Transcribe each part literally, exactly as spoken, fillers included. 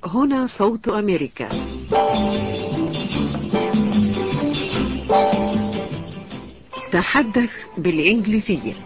هنا صوت أمريكا. تحدث بالإنجليزية.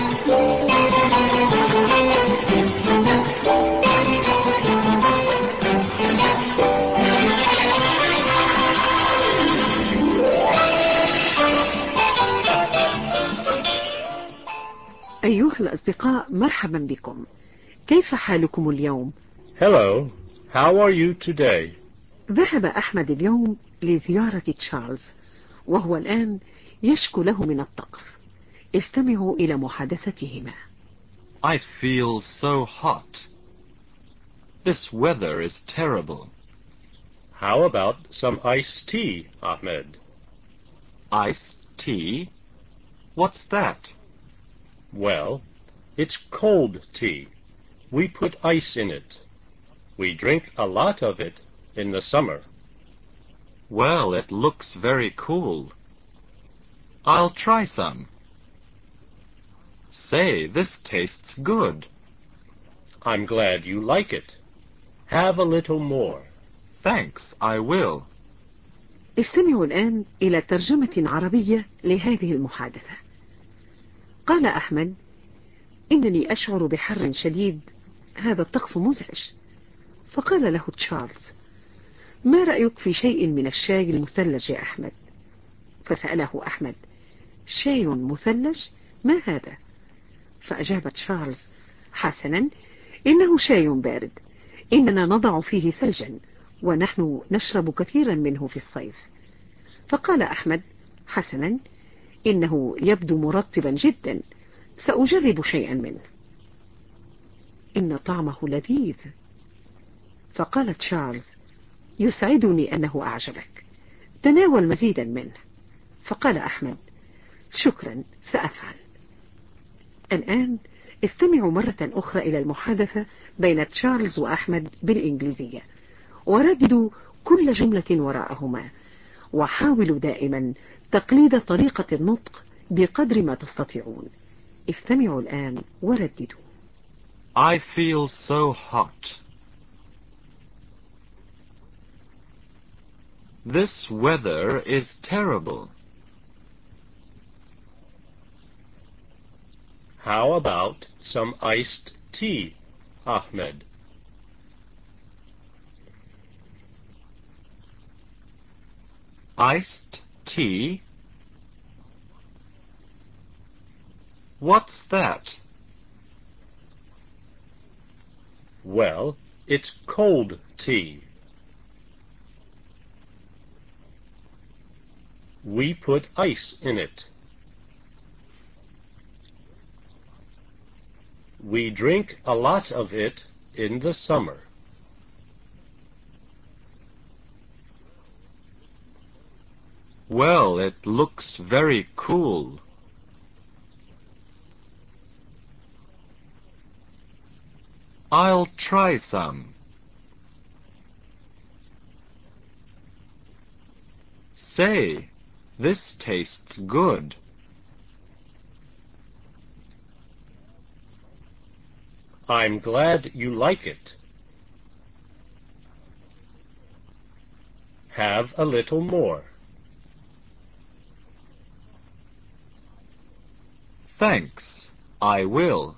أيها الأصدقاء، مرحبا بكم. كيف حالكم اليوم؟ Hello, how are you today? ذهب أحمد اليوم لزيارة تشارلز، وهو الآن يشكو له من الطقس. استمعوا إلى محادثتهما. I feel so hot. This weather is terrible. How about some iced tea, Ahmed? Iced tea? What's that? Well, it's cold tea. We put ice in it. We drink a lot of it in the summer. Well, it looks very cool. I'll try some. Say, this tastes good. I'm glad you like it. Have a little more. Thanks, I will. استمعوا الآن إلى ترجمة عربية لهذه المحادثة. قال أحمد: إنني أشعر بحر شديد، هذا الطقس مزعج. فقال له تشارلز: ما رأيك في شيء من الشاي المثلج يا أحمد؟ فسأله أحمد: شاي مثلج؟ ما هذا؟ فأجاب تشارلز: حسنا، إنه شاي بارد، إننا نضع فيه ثلجا، ونحن نشرب كثيرا منه في الصيف. فقال أحمد: حسنا، إنه يبدو مرطبا جدا، سأجرب شيئا منه. إن طعمه لذيذ. فقال تشارلز: يسعدني أنه أعجبك، تناول مزيدا منه. فقال أحمد: شكرا، سأفعل. الآن استمعوا مرة أخرى إلى المحادثة بين تشارلز وأحمد بالإنجليزية، ورددوا كل جملة وراءهما، وحاولوا دائما تقليد طريقة النطق بقدر ما تستطيعون. استمعوا الآن ورددوا. I feel so hot. This weather is terrible. How about some iced tea, Ahmed? Iced tea? What's that? Well, it's cold tea. We put ice in it. We drink a lot of it in the summer. Well, it looks very cool. I'll try some. Say, this tastes good. I'm glad you like it. Have a little more. Thanks, I will.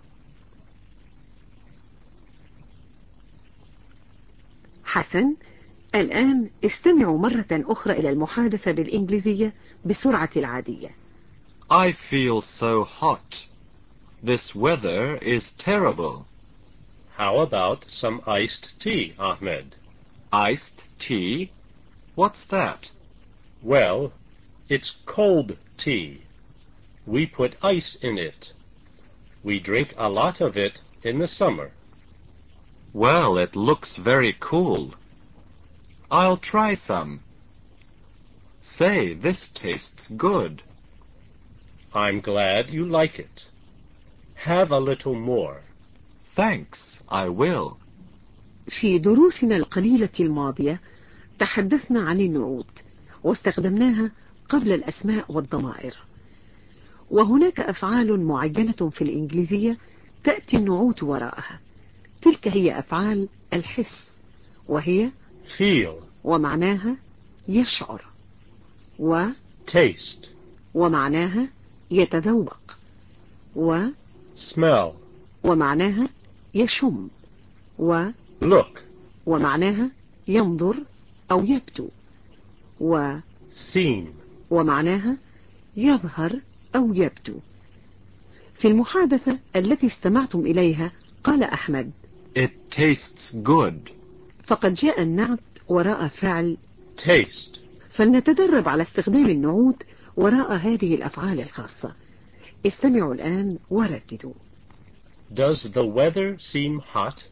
حسن، الآن استمعوا مرة أخرى إلى المحادثة بالإنجليزية بسرعة العادية. I feel so hot. This weather is terrible. How about some iced tea, Ahmed? Iced tea? What's that? Well, it's cold tea. We put ice in it. We drink a lot of it in the summer. Well, it looks very cool. I'll try some. Say, this tastes good. I'm glad you like it. Have a little more. Thanks, I will. في دروسنا القليلة الماضية تحدثنا عن النعوت، واستخدمناها قبل الأسماء والضمائر. وهناك أفعال معينة في الإنجليزية تأتي النعوت وراءها، تلك هي أفعال الحس، وهي feel, ومعناها يشعر، و taste, ومعناها يتذوق، و smell, ومعناها يشم، و look, ومعناها ينظر أو يبدو، و seem, ومعناها يظهر أو يبدو. في المحادثة التي استمعتم إليها قال أحمد It tastes good. فقد جاء النعت وراء فعل taste. فلنتدرب على استخدام النعوت وراء هذه الأفعال الخاصة. استمعوا الآن ورددوا. Does the weather seem hot?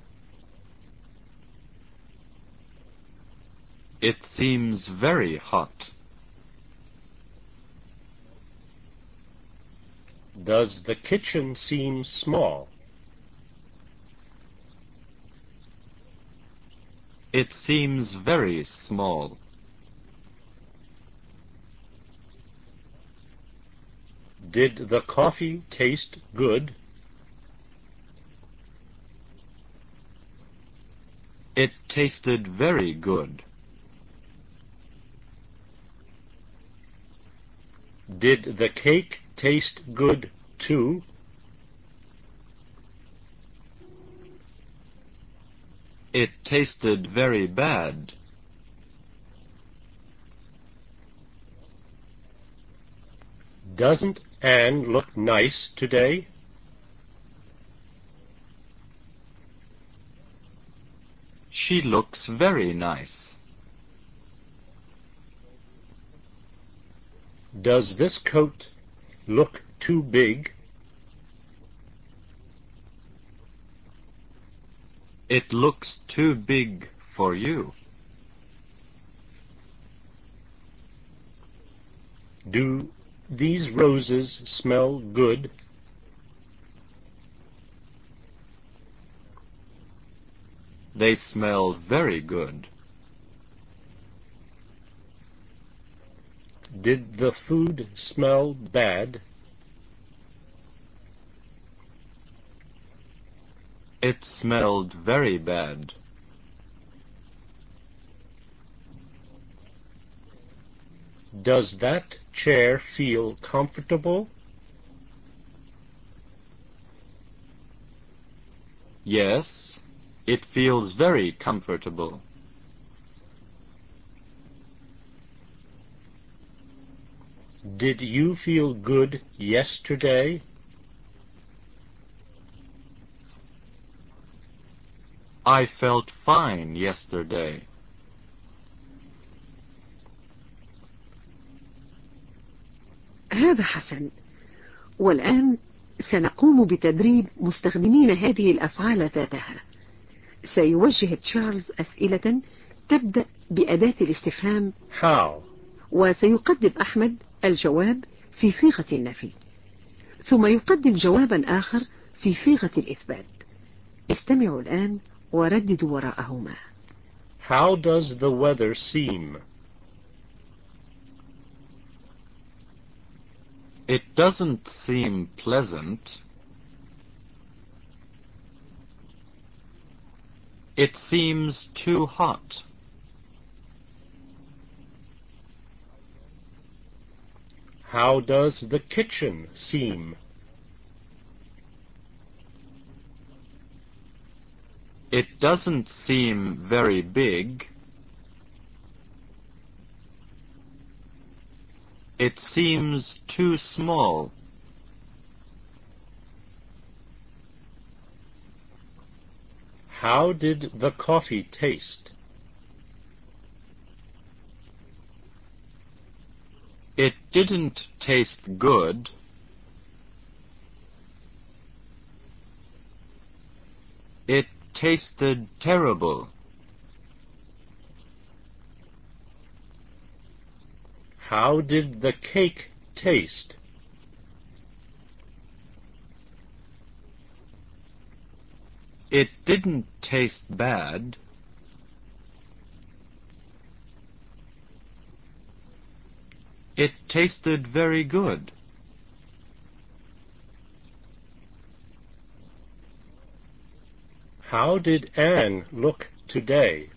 It seems very hot. Does the kitchen seem small? It seems very small. Did the coffee taste good? It tasted very good. Did the cake taste good too? It tasted very bad. Doesn't Anne look nice today? She looks very nice. Does this coat look too big? It looks too big for you. Do these roses smell good? They smell very good. Did the food smell bad? It smelled very bad. Does that chair feel comfortable? Yes, it feels very comfortable. Did you feel good yesterday? I felt fine yesterday. هذا حسن. والآن سنقوم بتدريب مستخدمين هذه الأفعال ذاتها. سيوجه تشارلز أسئلة تبدأ بأداة الاستفهام How? وسيقدم أحمد الجواب في صيغة النفي، ثم يقدم جوابا آخر في صيغة الإثبات. استمعوا الآن ورددوا وراءهما. How does the weather seem? It doesn't seem pleasant. It seems too hot. How does the kitchen seem? It doesn't seem very big. It seems too small. How did the coffee taste? It didn't taste good. It tasted terrible. How did the cake taste? It didn't taste bad. It tasted very good. How did Anne look today?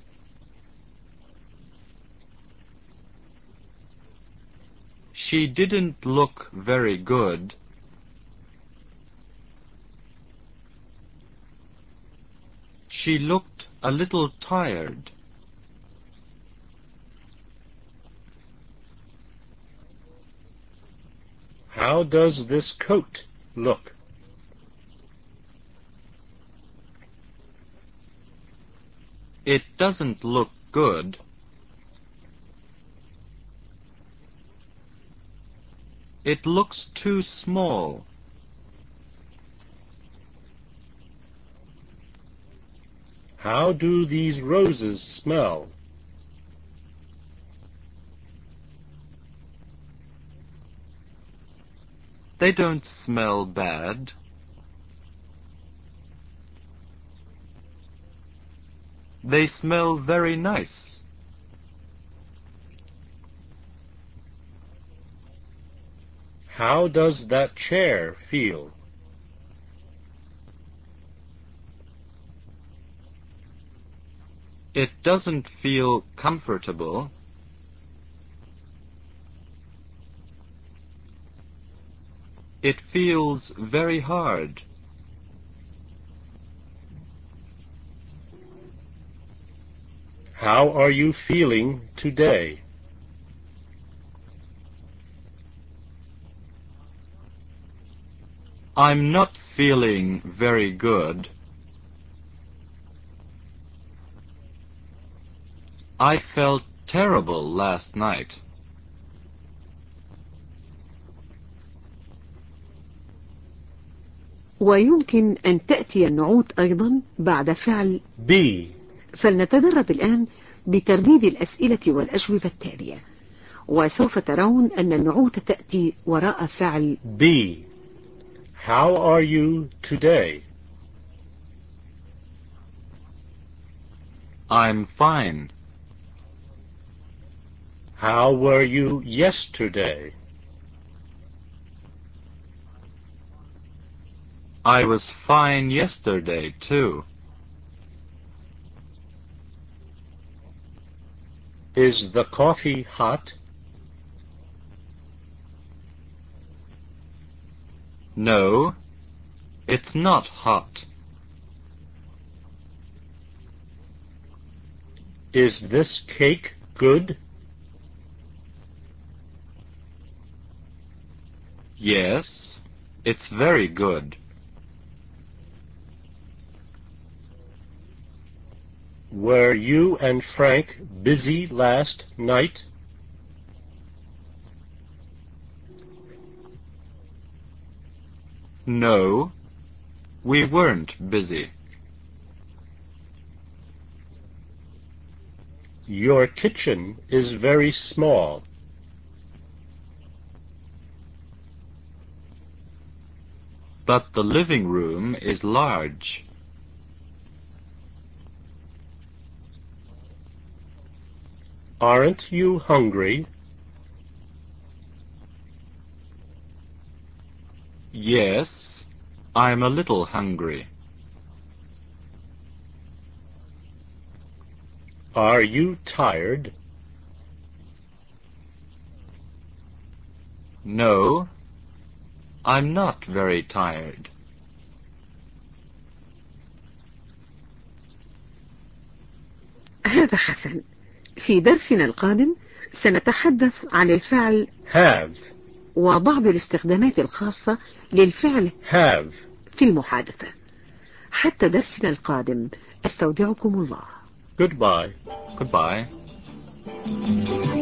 She didn't look very good. She looked a little tired. How does this coat look? It doesn't look good. It looks too small. How do these roses smell? They don't smell bad. They smell very nice. How does that chair feel? It doesn't feel comfortable. It feels very hard. How are you feeling today? I'm not feeling very good. I felt terrible last night. ويمكن أن تأتي النعوت أيضا بعد فعل be. فلنتدرب الآن بترديد الأسئلة والأجوبة التالية، وسوف ترون أن النعوت تأتي وراء فعل be. How are you today? I'm fine. How were you yesterday? I was fine yesterday, too. Is the coffee hot? No, it's not hot. Is this cake good? Yes, it's very good. Were you and Frank busy last night? No, we weren't busy. Your kitchen is very small. But the living room is large. Aren't you hungry? Yes, I'm a little hungry. Are you tired? No, I'm not very tired. هذا حسن. في درسنا القادم سنتحدث عن الفعل have وبعض الاستخدامات الخاصة للفعل have. في المحادثة. حتى درسنا القادم أستودعكم الله. Goodbye. Goodbye.